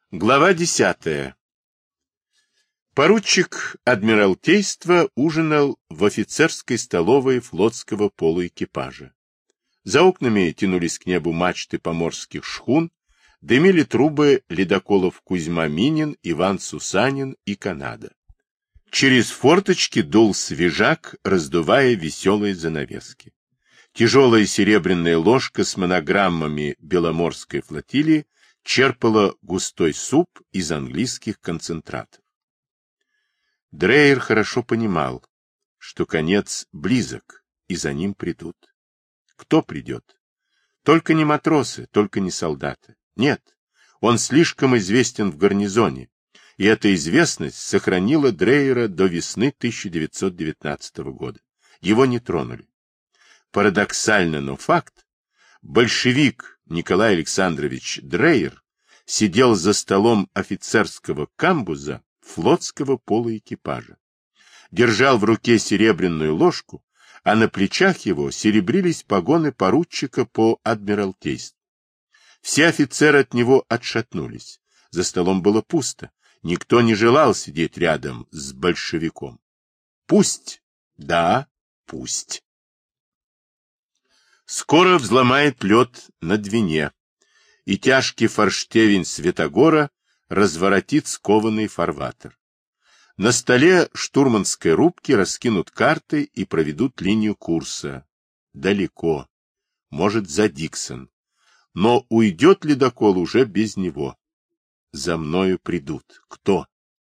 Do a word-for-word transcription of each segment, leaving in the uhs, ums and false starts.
Глава десятая. Поручик Адмиралтейства ужинал в офицерской столовой флотского полуэкипажа. За окнами тянулись к небу мачты поморских шхун, дымили трубы ледоколов Кузьма-Минин, Иван Сусанин и Канада. Через форточки дул свежак, раздувая веселые занавески. Тяжелая серебряная ложка с монограммами Беломорской флотилии черпала густой суп из английских концентратов. Дрейер хорошо понимал, что конец близок, и за ним придут. Кто придет? Только не матросы, только не солдаты. Нет, он слишком известен в гарнизоне, и эта известность сохранила Дрейера до весны тысяча девятьсот девятнадцатого года. Его не тронули. Парадоксально, но факт. Большевик Николай Александрович Дрейер сидел за столом офицерского камбуза флотского полуэкипажа. Держал в руке серебряную ложку, а на плечах его серебрились погоны поручика по адмиралтейству. Все офицеры от него отшатнулись. За столом было пусто. Никто не желал сидеть рядом с большевиком. Пусть, да, пусть. Скоро взломает лед на Двине, и тяжкий форштевень Святогора разворотит скованный фарватер. На столе штурманской рубки раскинут карты и проведут линию курса. Далеко, может, за Диксон. Но уйдет ледокол уже без него. За мною придут. Кто?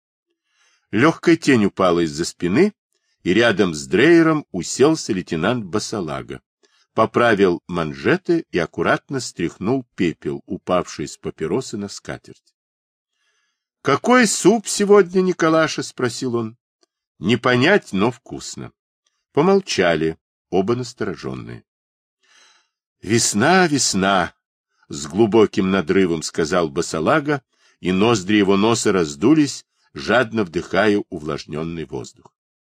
Легкая тень упала из-за спины, и рядом с Дрейером уселся лейтенант Басалага. Поправил манжеты и аккуратно стряхнул пепел, упавший с папиросы на скатерть. — Какой суп сегодня, Николаша? — спросил он. — Не понять, но вкусно. Помолчали, оба настороженные. — Весна, весна! — с глубоким надрывом сказал Басалага, и ноздри его носа раздулись, жадно вдыхая увлажненный воздух.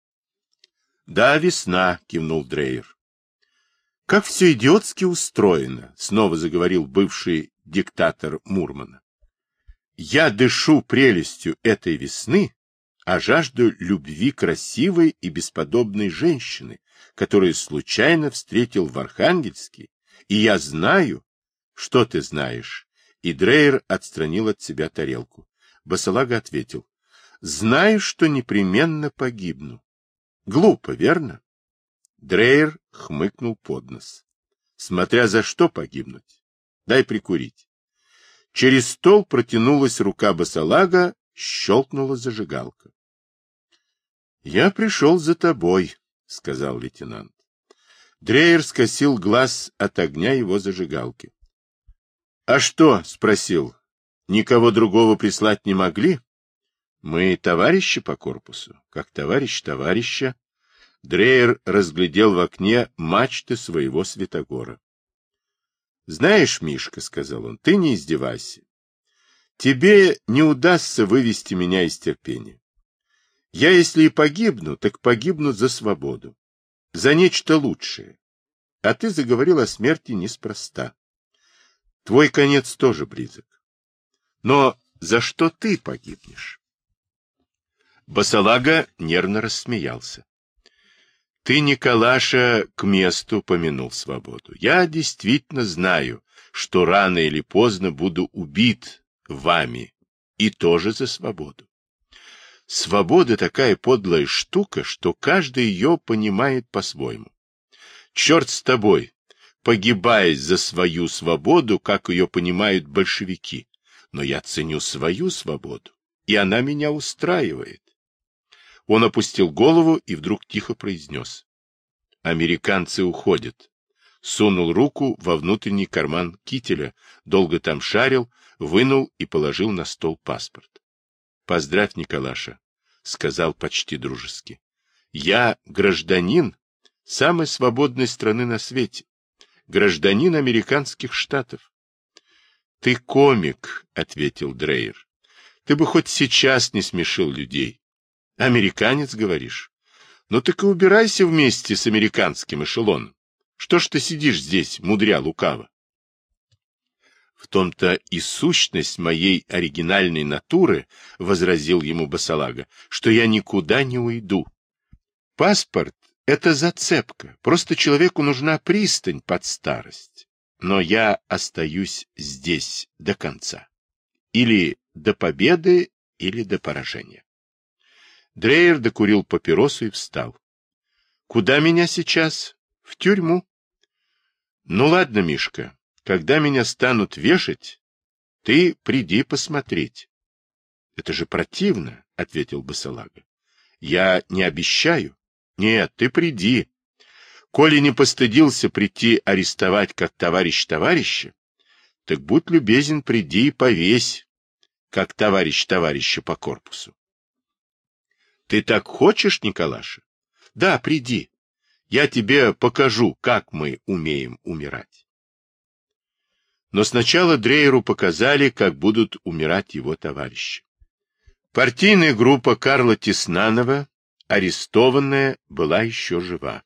— Да, весна! — кивнул Дрейер. Как все идиотски устроено, снова заговорил бывший диктатор Мурмана. Я дышу прелестью этой весны, а жажду любви красивой и бесподобной женщины, которую случайно встретил в Архангельске, и я знаю, что ты знаешь. И Дрейер отстранил от себя тарелку. Басалага ответил: знаю, что непременно погибну. Глупо, верно? Дрейер хмыкнул под нос. Смотря за что погибнуть. Дай прикурить. Через стол протянулась рука Басалага, щелкнула зажигалка. — Я пришел за тобой, — сказал лейтенант. Дрейер скосил глаз от огня его зажигалки. — А что? — спросил. — Никого другого прислать не могли? — Мы товарищи по корпусу, как товарищ товарища. Дрейер разглядел в окне мачты своего Святогора. — Знаешь, Мишка, — сказал он, — ты не издевайся. Тебе не удастся вывести меня из терпения. Я, если и погибну, так погибну за свободу, за нечто лучшее. А ты заговорил о смерти неспроста. Твой конец тоже близок. Но за что ты погибнешь? Басалага нервно рассмеялся. Ты, Николаша, к месту помянул свободу. Я действительно знаю, что рано или поздно буду убит вами, и тоже за свободу. Свобода такая подлая штука, что каждый ее понимает по-своему. Черт с тобой, погибая за свою свободу, как ее понимают большевики, но я ценю свою свободу, и она меня устраивает. Он опустил голову и вдруг тихо произнес: «Американцы уходят». Сунул руку во внутренний карман кителя, долго там шарил, вынул и положил на стол паспорт. «Поздравь, Николаша», — сказал почти дружески. «Я гражданин самой свободной страны на свете, гражданин американских штатов». «Ты комик», — ответил Дрейер. «Ты бы хоть сейчас не смешил людей. Американец, говоришь? Ну так и убирайся вместе с американским эшелоном. Что ж ты сидишь здесь, мудря лукаво?» В том-то и сущность моей оригинальной натуры, — возразил ему Басалага, — что я никуда не уйду. Паспорт — это зацепка, просто человеку нужна пристань под старость. Но я остаюсь здесь до конца. Или до победы, или до поражения. Дрейер докурил папиросу и встал. — Куда меня сейчас? — В тюрьму. — Ну ладно, Мишка, когда меня станут вешать, ты приди посмотреть. — Это же противно, — ответил Басалага. — Я не обещаю. Нет, ты приди. Коли не постыдился прийти арестовать как товарищ товарища, так будь любезен, приди и повесь, как товарищ товарища по корпусу. Ты так хочешь, Николаша? Да, приди. Я тебе покажу, как мы умеем умирать. Но сначала Дрейеру показали, как будут умирать его товарищи. Партийная группа Карла Теснанова, арестованная, была еще жива.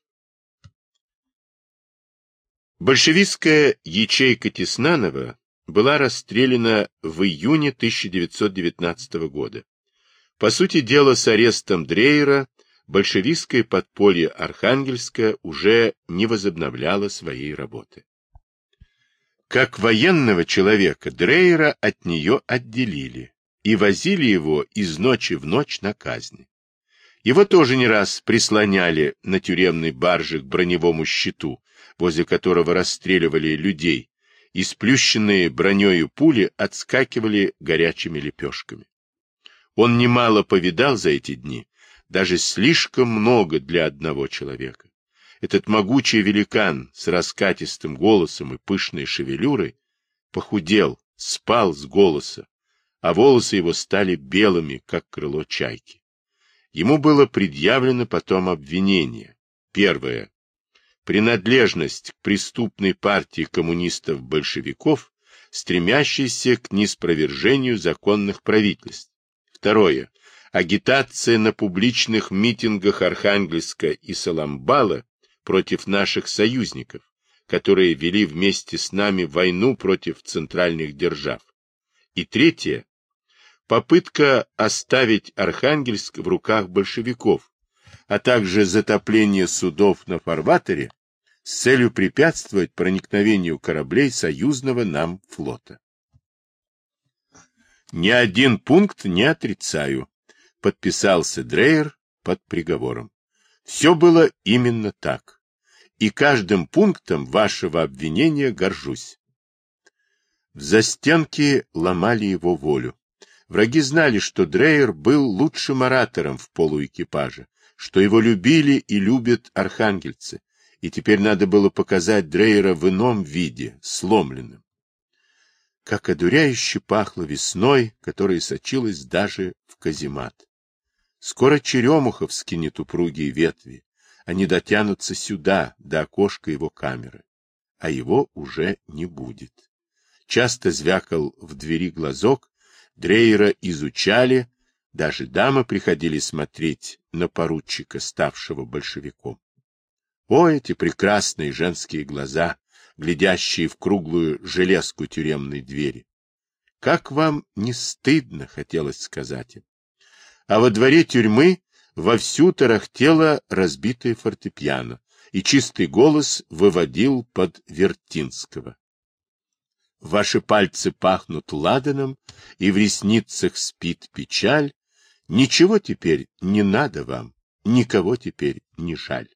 Большевистская ячейка Теснанова была расстреляна в июне тысяча девятьсот девятнадцатого года. По сути дела, с арестом Дрейера большевистское подполье Архангельска уже не возобновляло своей работы. Как военного человека Дрейера от нее отделили и возили его из ночи в ночь на казни. Его тоже не раз прислоняли на тюремной барже к броневому щиту, возле которого расстреливали людей, и сплющенные бронею пули отскакивали горячими лепешками. Он немало повидал за эти дни, даже слишком много для одного человека. Этот могучий великан с раскатистым голосом и пышной шевелюрой похудел, спал с голоса, а волосы его стали белыми, как крыло чайки. Ему было предъявлено потом обвинение. Первое. Принадлежность к преступной партии коммунистов-большевиков, стремящейся к ниспровержению законных правительств. Второе. Агитация на публичных митингах Архангельска и Соломбала против наших союзников, которые вели вместе с нами войну против центральных держав. И третье. Попытка оставить Архангельск в руках большевиков, а также затопление судов на фарватере с целью препятствовать проникновению кораблей союзного нам флота. Ни один пункт не отрицаю, подписался Дрейер под приговором. Все было именно так, и каждым пунктом вашего обвинения горжусь. В застенке ломали его волю. Враги знали, что Дрейер был лучшим оратором в полуэкипаже, что его любили и любят архангельцы, и теперь надо было показать Дрейера в ином виде, сломленным. Как одуряюще пахло весной, которая сочилась даже в каземат. Скоро черемуха вскинет упругие ветви, они дотянутся сюда, до окошка его камеры, а его уже не будет. Часто звякал в двери глазок, Дрейера изучали, даже дамы приходили смотреть на поручика, ставшего большевиком. О, эти прекрасные женские глаза, глядящие в круглую железку тюремной двери! Как вам не стыдно, хотелось сказать им. А во дворе тюрьмы вовсю тарахтело разбитое фортепиано, и чистый голос выводил под Вертинского. Ваши пальцы пахнут ладаном, и в ресницах спит печаль. Ничего теперь не надо вам, никого теперь не жаль.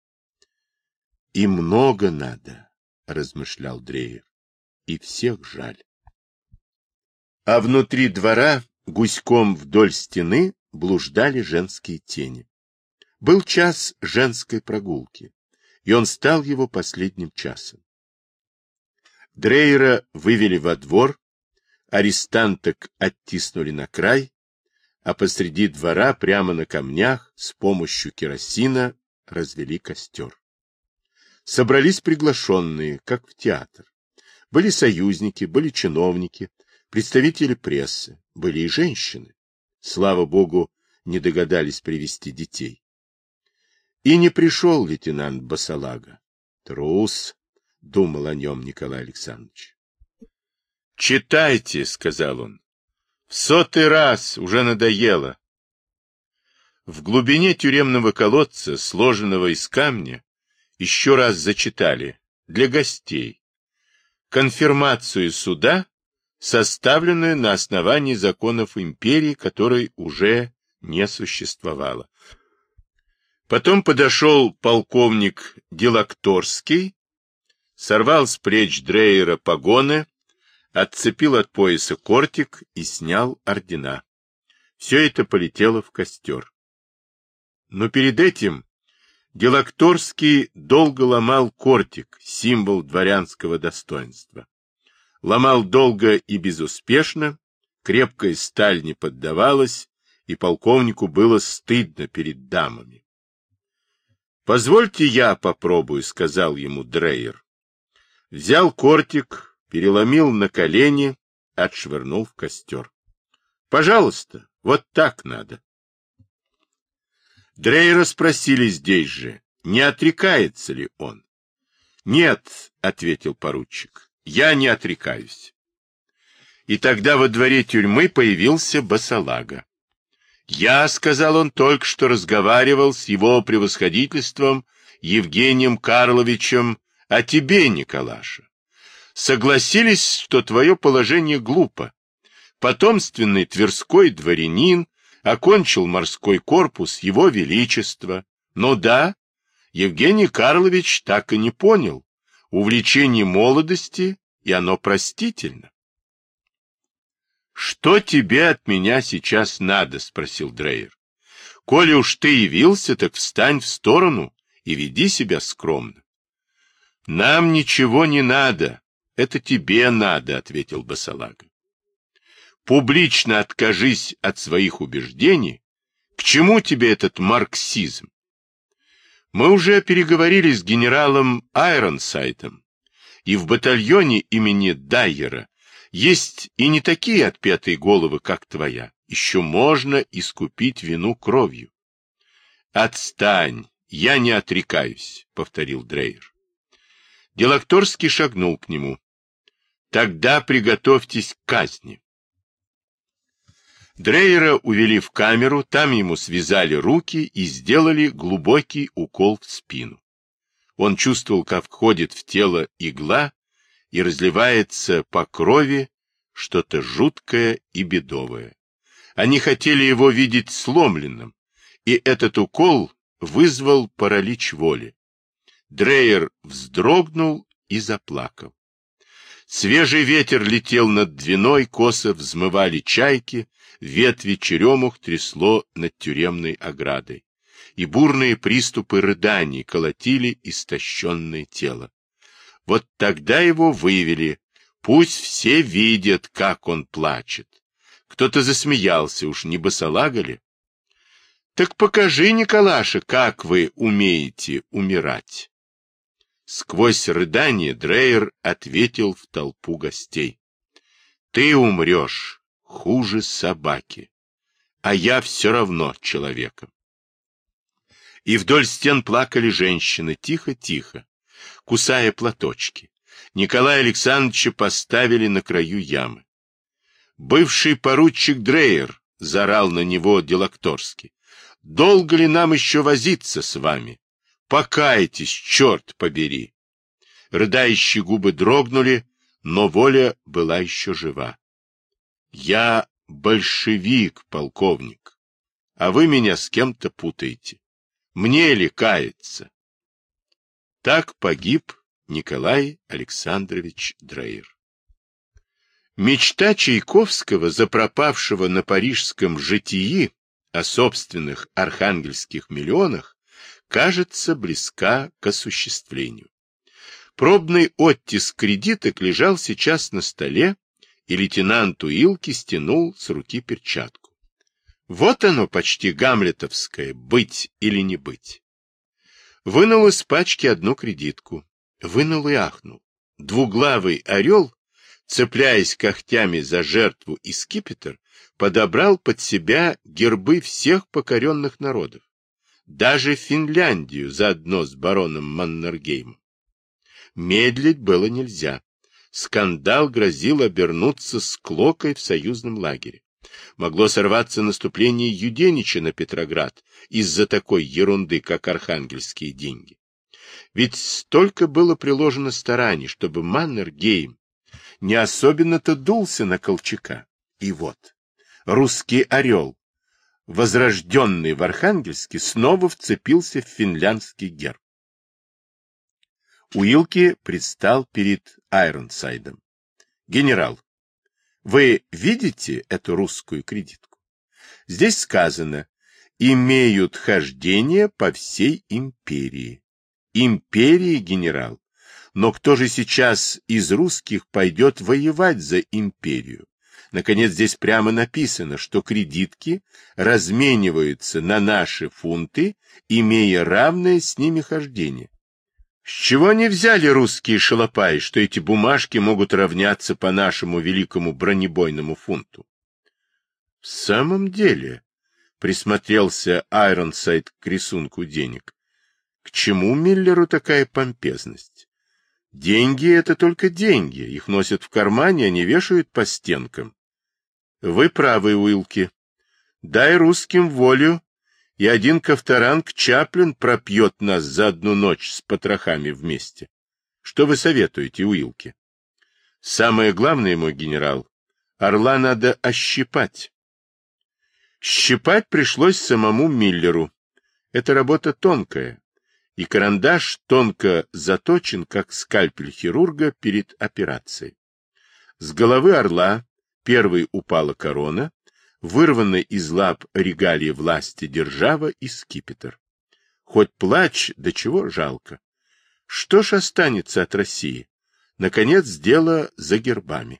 И много надо, размышлял Дрейер, и всех жаль. А внутри двора гуськом вдоль стены блуждали женские тени. Был час женской прогулки, и он стал его последним часом. Дрейера вывели во двор, арестанток оттиснули на край, а посреди двора, прямо на камнях, с помощью керосина развели костер. Собрались приглашенные, как в театр. Были союзники, были чиновники, представители прессы, были и женщины. Слава богу, не догадались привести детей. И не пришел лейтенант Басалага. Трус, думал о нем Николай Александрович. «Читайте», — сказал он. «В сотый раз уже надоело». В глубине тюремного колодца, сложенного из камня, еще раз зачитали для гостей конфирмацию суда, составленную на основании законов империи, которой уже не существовало. Потом подошел полковник Делакторский, сорвал с плеч Дрейера погоны, отцепил от пояса кортик и снял ордена. Все это полетело в костер. Но перед этим Делакторский долго ломал кортик, символ дворянского достоинства. Ломал долго и безуспешно, крепкая сталь не поддавалась, и полковнику было стыдно перед дамами. «Позвольте я попробую», — сказал ему Дрейер. Взял кортик, переломил на колени, отшвырнул в костер. «Пожалуйста, вот так надо». Дрейера спросили здесь же, не отрекается ли он. «Нет», — ответил поручик, — «я не отрекаюсь». И тогда во дворе тюрьмы появился Басалага. «Я, — сказал он, — только что разговаривал с его превосходительством Евгением Карловичем о тебе, Николаша. Согласились, что твое положение глупо. Потомственный тверской дворянин, окончил морской корпус его величества. Но да, Евгений Карлович так и не понял. Увлечение молодости, и оно простительно. «Что тебе от меня сейчас надо?» — спросил Дрейер. «Коли уж ты явился, так встань в сторону и веди себя скромно». «Нам ничего не надо, это тебе надо», — ответил Басалага. «Публично откажись от своих убеждений. К чему тебе этот марксизм? Мы уже переговорили с генералом Айронсайтом, и в батальоне имени Дайера есть и не такие отпетые головы, как твоя. Еще можно искупить вину кровью». «Отстань, я не отрекаюсь», — повторил Дрейер. Делакторский шагнул к нему. «Тогда приготовьтесь к казни». Дрейера увели в камеру, там ему связали руки и сделали глубокий укол в спину. Он чувствовал, как входит в тело игла и разливается по крови что-то жуткое и бедовое. Они хотели его видеть сломленным, и этот укол вызвал паралич воли. Дрейер вздрогнул и заплакал. Свежий ветер летел над Двиной, косо взмывали чайки, ветви черемух трясло над тюремной оградой, и бурные приступы рыданий колотили истощенное тело. Вот тогда его вывели, пусть все видят, как он плачет. Кто-то засмеялся, уж не Басалага ли? «Так покажи, Николаша, как вы умеете умирать». Сквозь рыдание Дрейер ответил в толпу гостей: «Ты умрешь хуже собаки, а я все равно человеком». И вдоль стен плакали женщины, тихо-тихо, кусая платочки. Николая Александровича поставили на краю ямы. «Бывший поручик Дрейер», — заорал на него Делакторский, — «долго ли нам еще возиться с вами? Покайтесь, черт побери!» Рыдающие губы дрогнули, но воля была еще жива. «Я большевик, полковник, а вы меня с кем-то путаете. Мне ли каяться?» Так погиб Николай Александрович Дрейер. Мечта Чайковского, запропавшего на парижском житии о собственных архангельских миллионах, кажется близка к осуществлению. Пробный оттиск кредиток лежал сейчас на столе, и лейтенант Уилки стянул с руки перчатку. Вот оно, почти гамлетовское, быть или не быть. Вынул из пачки одну кредитку. Вынул и ахнул. Двуглавый орел, цепляясь когтями за жертву и скипетр, подобрал под себя гербы всех покоренных народов. Даже Финляндию заодно с бароном Маннергеймом. Медлить было нельзя. Скандал грозил обернуться склокой в союзном лагере. Могло сорваться наступление Юденича на Петроград из-за такой ерунды, как архангельские деньги. Ведь столько было приложено стараний, чтобы Маннергейм не особенно-то дулся на Колчака. И вот, русский орел, возрожденный в Архангельске, снова вцепился в финляндский герб. Уилки предстал перед Айронсайдом. «Генерал, вы видите эту русскую кредитку? Здесь сказано, имеют хождение по всей империи. Империи, генерал. Но кто же сейчас из русских пойдет воевать за империю? Наконец, здесь прямо написано, что кредитки размениваются на наши фунты, имея равное с ними хождение. С чего они взяли русские шалопаи, что эти бумажки могут равняться по нашему великому бронебойному фунту? В самом деле, присмотрелся Айронсайд к рисунку денег. К чему Миллеру такая помпезность? Деньги — это только деньги, их носят в кармане, а не вешают по стенкам. Вы правы, Уилки. Дай русским волю, и один Ковторанг Чаплин пропьет нас за одну ночь с потрохами вместе. Что вы советуете, Уилки? Самое главное, мой генерал, орла надо ощипать. Щипать пришлось самому Миллеру. Это работа тонкая, и карандаш тонко заточен, как скальпель хирурга перед операцией. С головы орла первой упала корона, вырванная из лап регалии власти держава и скипетр. Хоть плачь, до чего жалко. Что ж останется от России? Наконец, дело за гербами.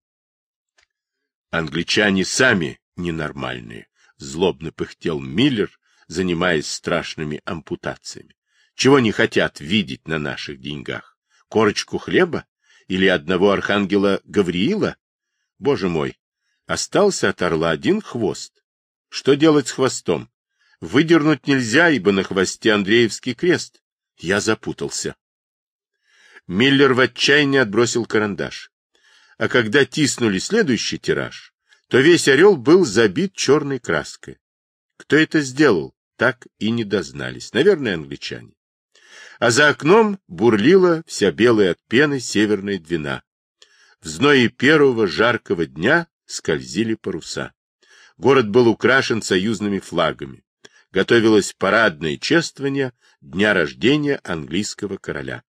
Англичане сами ненормальные, злобно пыхтел Миллер, занимаясь страшными ампутациями. Чего не хотят видеть на наших деньгах? Корочку хлеба? Или одного архангела Гавриила? Боже мой, остался от орла один хвост. Что делать с хвостом? Выдернуть нельзя, ибо на хвосте Андреевский крест. Я запутался. Миллер в отчаянии отбросил карандаш. А когда тиснули следующий тираж, то весь орел был забит черной краской. Кто это сделал, так и не дознались. Наверное, англичане. А за окном бурлила вся белая от пены северная Двина. В зное первого жаркого дня скользили паруса. Город был украшен союзными флагами. Готовилось парадное чествование дня рождения английского короля.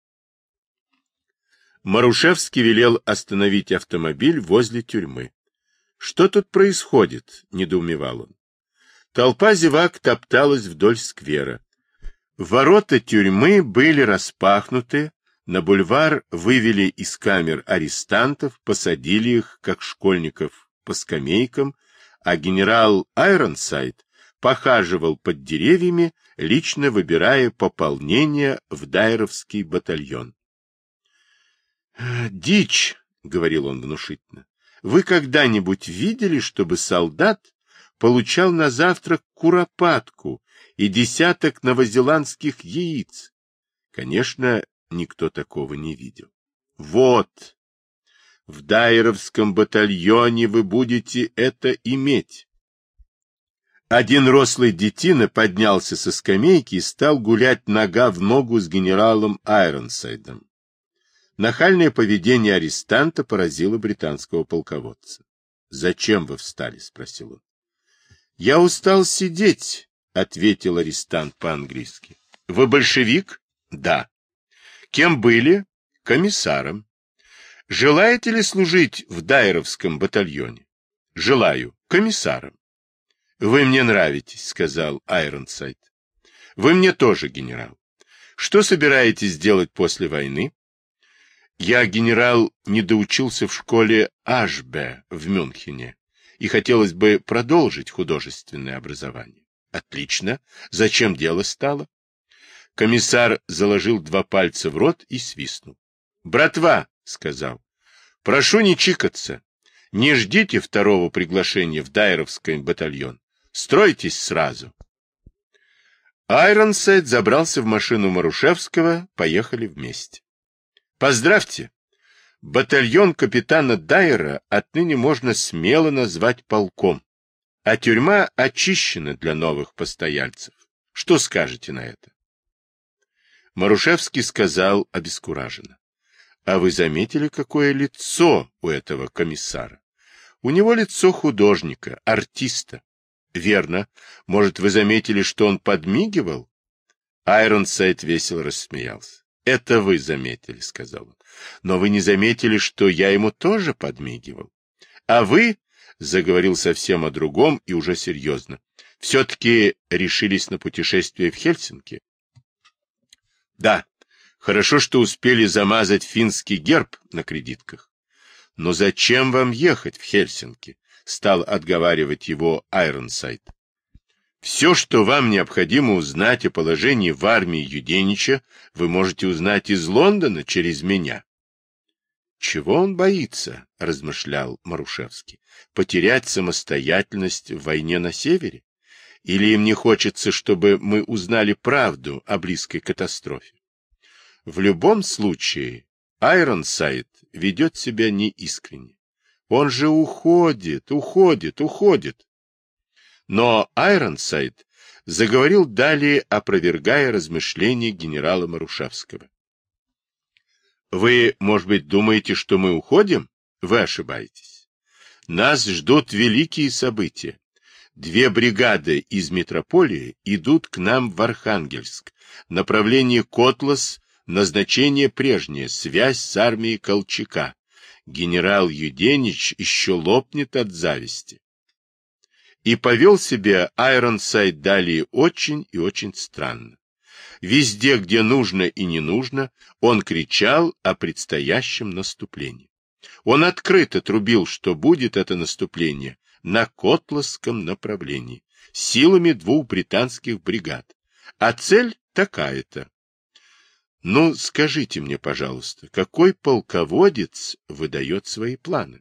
Марушевский велел остановить автомобиль возле тюрьмы. «Что тут происходит?» — недоумевал он. Толпа зевак топталась вдоль сквера. Ворота тюрьмы были распахнуты, на бульвар вывели из камер арестантов, посадили их, как школьников, по скамейкам, а генерал Айронсайд похаживал под деревьями, лично выбирая пополнение в дайровский батальон. «Дичь», — говорил он внушительно, — «вы когда-нибудь видели, чтобы солдат получал на завтрак куропатку и десяток новозеландских яиц?» Конечно, никто такого не видел. «Вот, в дайровском батальоне вы будете это иметь». Один рослый детина поднялся со скамейки и стал гулять нога в ногу с генералом Айронсайдом. Нахальное поведение арестанта поразило британского полководца. «Зачем вы встали?» — спросил он. «Я устал сидеть», — ответил арестант по-английски. «Вы большевик?» «Да». «Кем были?» «Комиссаром». «Желаете ли служить в дайровском батальоне?» «Желаю. Комиссаром». «Вы мне нравитесь», — сказал Айронсайд. «Вы мне тоже, генерал. Что собираетесь делать после войны?» «Я, генерал, не доучился в школе Ашбе в Мюнхене, и хотелось бы продолжить художественное образование». «Отлично. Зачем дело стало?» Комиссар заложил два пальца в рот и свистнул. «Братва», — сказал, — «прошу не чикаться. Не ждите второго приглашения в дайровский батальон. Стройтесь сразу». Айронсайд забрался в машину Марушевского, поехали вместе. «Поздравьте! Батальон капитана Дайера отныне можно смело назвать полком, а тюрьма очищена для новых постояльцев. Что скажете на это? Марушевский сказал обескураженно. А вы заметили, какое лицо у этого комиссара? У него лицо художника, артиста. Верно. Может, вы заметили, что он подмигивал? Айронсайд весело рассмеялся. Это вы заметили, сказал он. Но вы не заметили, что я ему тоже подмигивал. А вы, заговорил совсем о другом и уже серьезно, все-таки решились на путешествие в Хельсинки? Да. Хорошо, что успели замазать финский герб на кредитках. Но зачем вам ехать в Хельсинки? Стал отговаривать его Айронсайд. Все, что вам необходимо узнать о положении в армии Юденича, вы можете узнать из Лондона через меня. Чего он боится, размышлял Марушевский, потерять самостоятельность в войне на севере? Или им не хочется, чтобы мы узнали правду о близкой катастрофе? В любом случае, Айронсайд ведет себя неискренне. Он же уходит, уходит, уходит. Но Айронсайд заговорил далее, опровергая размышления генерала Марушевского. Вы, может быть, думаете, что мы уходим? Вы ошибаетесь. Нас ждут великие события. Две бригады из метрополии идут к нам в Архангельск. Направление Котлас, назначение прежнее, связь с армией Колчака. Генерал Юденич еще лопнет от зависти. И повел себя Айронсайд далее очень и очень странно. Везде, где нужно и не нужно, он кричал о предстоящем наступлении. Он открыто трубил, что будет это наступление на Котласском направлении, силами двух британских бригад. А цель такая-то. Ну, скажите мне, пожалуйста, какой полководец выдает свои планы?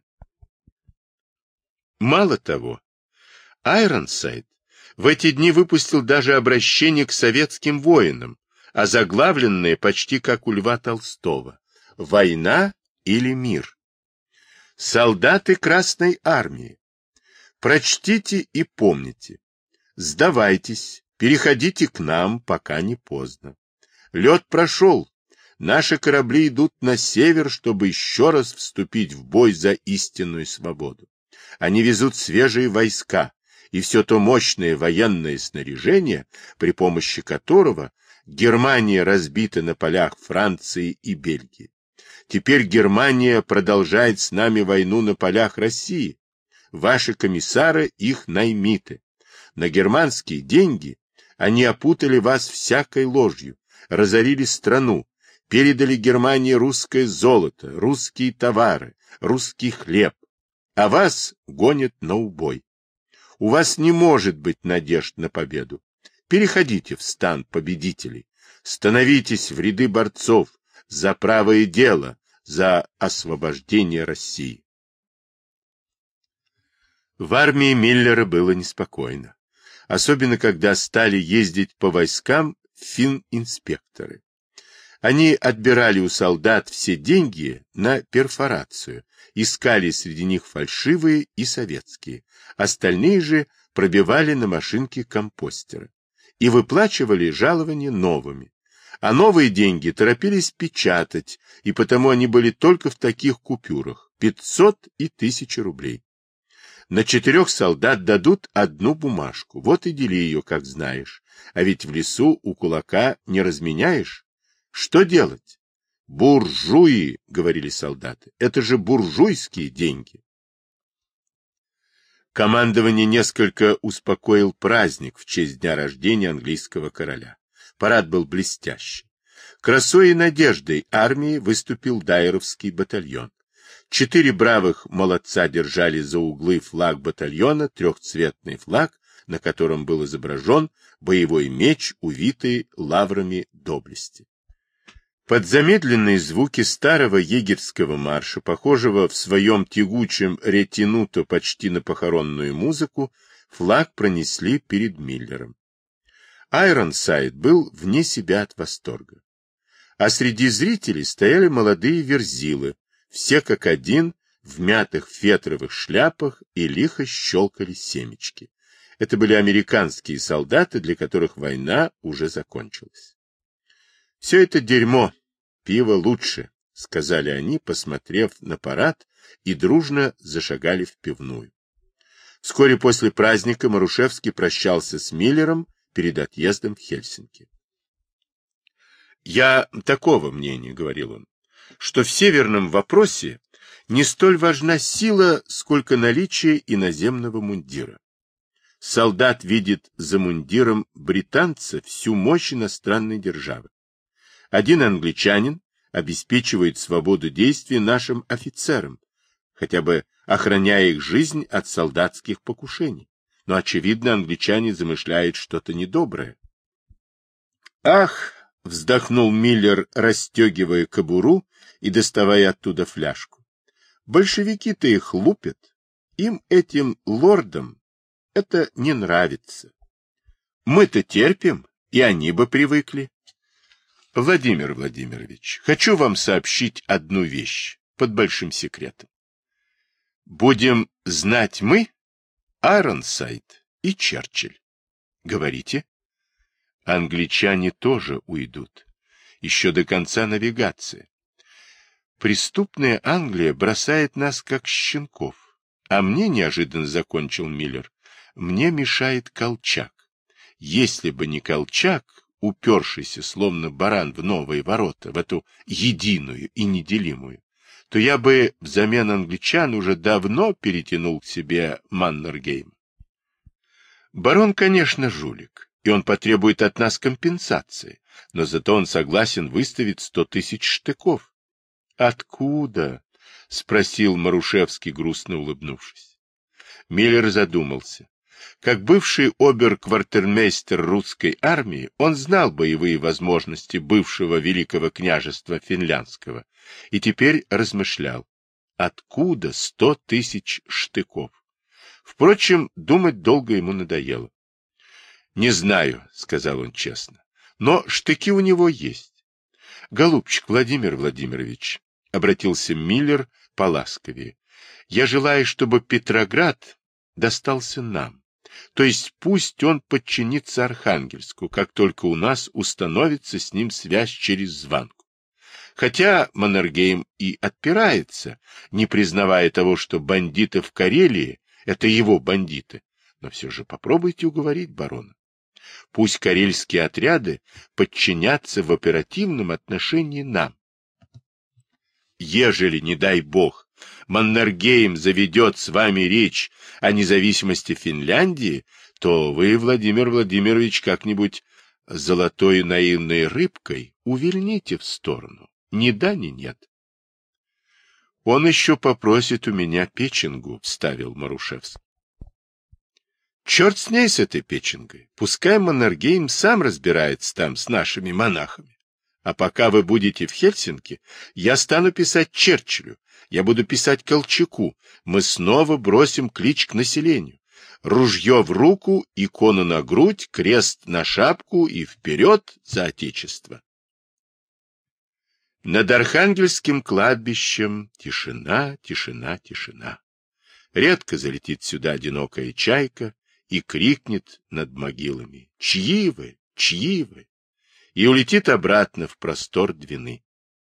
Мало того, Айронсайд в эти дни выпустил даже обращение к советским воинам, озаглавленное почти как у Льва Толстого «Война или мир?». Солдаты Красной Армии, прочтите и помните, сдавайтесь, переходите к нам, пока не поздно. Лед прошел, наши корабли идут на север, чтобы еще раз вступить в бой за истинную свободу. Они везут свежие войска и все то мощное военное снаряжение, при помощи которого Германия разбита на полях Франции и Бельгии. Теперь Германия продолжает с нами войну на полях России. Ваши комиссары их наймиты. На германские деньги они опутали вас всякой ложью, разорили страну, передали Германии русское золото, русские товары, русский хлеб, а вас гонят на убой. У вас не может быть надежд на победу. Переходите в стан победителей, становитесь в ряды борцов за правое дело, за освобождение России. В армии Миллера было неспокойно, особенно когда стали ездить по войскам фининспекторы. Они отбирали у солдат все деньги на перфорацию, искали среди них фальшивые и советские, остальные же пробивали на машинке компостера и выплачивали жалования новыми. А новые деньги торопились печатать, и потому они были только в таких купюрах – пятьсот и тысяча рублей. На четырех солдат дадут одну бумажку, вот и дели ее, как знаешь, а ведь в лесу у кулака не разменяешь. Что делать? Буржуи, говорили солдаты, это же буржуйские деньги. Командование несколько успокоил праздник в честь дня рождения английского короля. Парад был блестящий. Красой и надеждой армии выступил Дайеровский батальон. Четыре бравых молодца держали за углы флаг батальона, трехцветный флаг, на котором был изображен боевой меч, увитый лаврами доблести. Под замедленные звуки старого егерского марша, похожего в своем тягучем ретинуто почти на похоронную музыку, флаг пронесли перед Миллером. Айронсайд был вне себя от восторга. А среди зрителей стояли молодые верзилы, все как один в мятых фетровых шляпах и лихо щелкали семечки. Это были американские солдаты, для которых война уже закончилась. «Все это дерьмо, пиво лучше», — сказали они, посмотрев на парад, и дружно зашагали в пивную. Вскоре после праздника Марушевский прощался с Миллером перед отъездом в Хельсинки. «Я такого мнения, — говорил он, — что в северном вопросе не столь важна сила, сколько наличие иноземного мундира. Солдат видит за мундиром британца всю мощь иностранной державы. Один англичанин обеспечивает свободу действий нашим офицерам, хотя бы охраняя их жизнь от солдатских покушений. Но, очевидно, англичане замышляют что-то недоброе». «Ах!» — вздохнул Миллер, расстегивая кобуру и доставая оттуда фляжку. «Большевики-то их лупят. Им, этим лордам, это не нравится. Мы-то терпим, и они бы привыкли. Владимир Владимирович, хочу вам сообщить одну вещь под большим секретом. Будем знать мы, Айронсайд и Черчилль. Говорите?» «Англичане тоже уйдут. Еще до конца навигации. Преступная Англия бросает нас, как щенков. А мне, неожиданно закончил Миллер, мне мешает Колчак. Если бы не Колчак, упершийся, словно баран в новые ворота, в эту единую и неделимую, то я бы взамен англичан уже давно перетянул к себе Маннергейм. Барон, конечно, жулик, и он потребует от нас компенсации, но зато он согласен выставить сто тысяч штыков». «Откуда?» — спросил Марушевский, грустно улыбнувшись. Миллер задумался. Как бывший обер-квартирмейстер русской армии, он знал боевые возможности бывшего великого княжества финляндского и теперь размышлял, откуда сто тысяч штыков. Впрочем, думать долго ему надоело. «Не знаю», — сказал он честно, — «но штыки у него есть». «Голубчик Владимир Владимирович», — обратился Миллер поласковее, — «я желаю, чтобы Петроград достался нам. То есть пусть он подчинится Архангельску, как только у нас установится с ним связь через Званку. Хотя Маннергейм и отпирается, не признавая того, что бандиты в Карелии — это его бандиты, но все же попробуйте уговорить барона. Пусть карельские отряды подчинятся в оперативном отношении нам. Ежели, не дай бог, Маннергейм заведет с вами речь о независимости Финляндии, то вы, Владимир Владимирович, как-нибудь золотой наивной рыбкой увильните в сторону. Ни да, ни нет. Он еще попросит у меня печенгу, — вставил Марушевский. Черт с ней, с этой печенгой. Пускай Маннергейм сам разбирается там с нашими монахами. А пока вы будете в Хельсинки, я стану писать Черчиллю, я буду писать Колчаку. Мы снова бросим клич к населению. Ружье в руку, икону на грудь, крест на шапку и вперед за Отечество. Над Архангельским кладбищем тишина, тишина, тишина. Редко залетит сюда одинокая чайка и крикнет над могилами: «Чьи вы? Чьи вы?» и улетит обратно в простор Двины.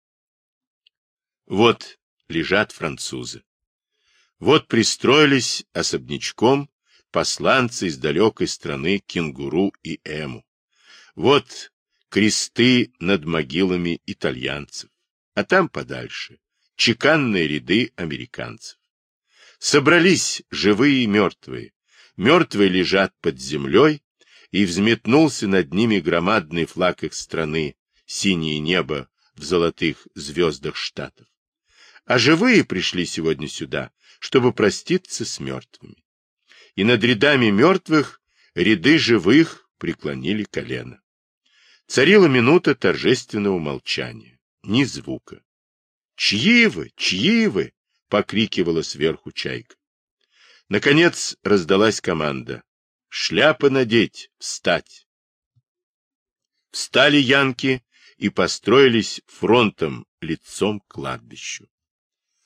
Вот лежат французы. Вот пристроились особнячком посланцы из далекой страны Кенгуру и Эму. Вот кресты над могилами итальянцев, а там подальше чеканные ряды американцев. Собрались живые и мертвые. Мертвые лежат под землей, и взметнулся над ними громадный флаг их страны, синее небо в золотых звездах штатов. А живые пришли сегодня сюда, чтобы проститься с мертвыми. И над рядами мертвых ряды живых преклонили колено. Царила минута торжественного молчания, ни звука. «Чьи вы? Чьи вы?» — покрикивала сверху чайка. Наконец раздалась команда: «Шляпы надеть! Встать!» Встали янки и построились фронтом лицом к кладбищу.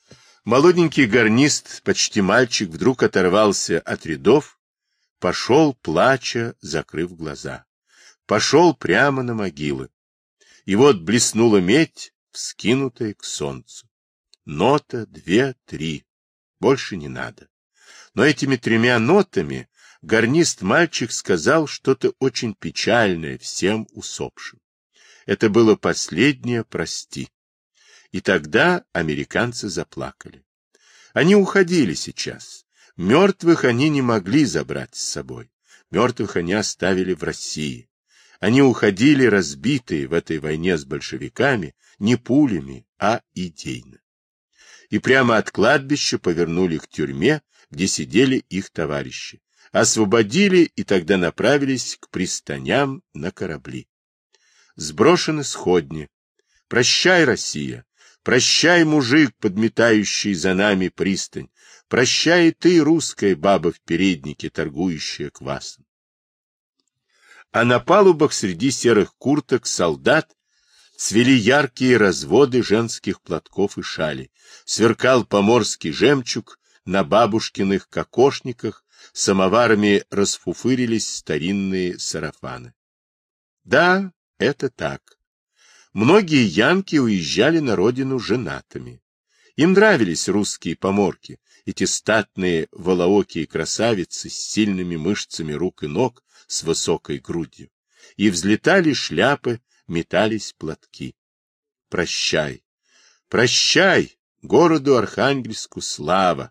Молоденький гарнист, почти мальчик, вдруг оторвался от рядов, пошел, плача, закрыв глаза. Пошел прямо на могилы. И вот блеснула медь, вскинутая к солнцу. Нота, две, три. Больше не надо. Но этими тремя нотами гарнист-мальчик сказал что-то очень печальное всем усопшим. Это было последнее «прости». И тогда американцы заплакали. Они уходили сейчас. Мертвых они не могли забрать с собой. Мертвых они оставили в России. Они уходили разбитые в этой войне с большевиками не пулями, а идейно. И прямо от кладбища повернули к тюрьме, где сидели их товарищи. Освободили и тогда направились к пристаням на корабли. Сброшены сходни. Прощай, Россия! Прощай, мужик, подметающий за нами пристань. Прощай и ты, русская баба в переднике, торгующая квасом. А на палубах среди серых курток солдат цвели яркие разводы женских платков и шалей. Сверкал поморский жемчуг на бабушкиных кокошниках, самоварами расфуфырились старинные сарафаны. Да, это так. Многие янки уезжали на родину женатыми. Им нравились русские поморки, эти статные волоокие красавицы с сильными мышцами рук и ног, с высокой грудью. И взлетали шляпы, метались платки. Прощай, прощай, городу Архангельску слава!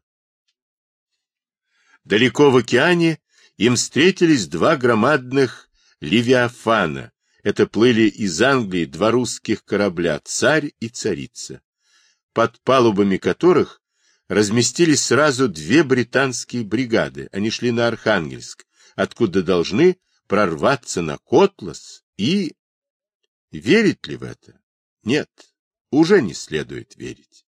Далеко в океане им встретились два громадных левиафана. Это плыли из Англии два русских корабля «Царь» и «Царица», под палубами которых разместились сразу две британские бригады. Они шли на Архангельск, откуда должны прорваться на Котлас и... Верить ли в это? Нет, уже не следует верить.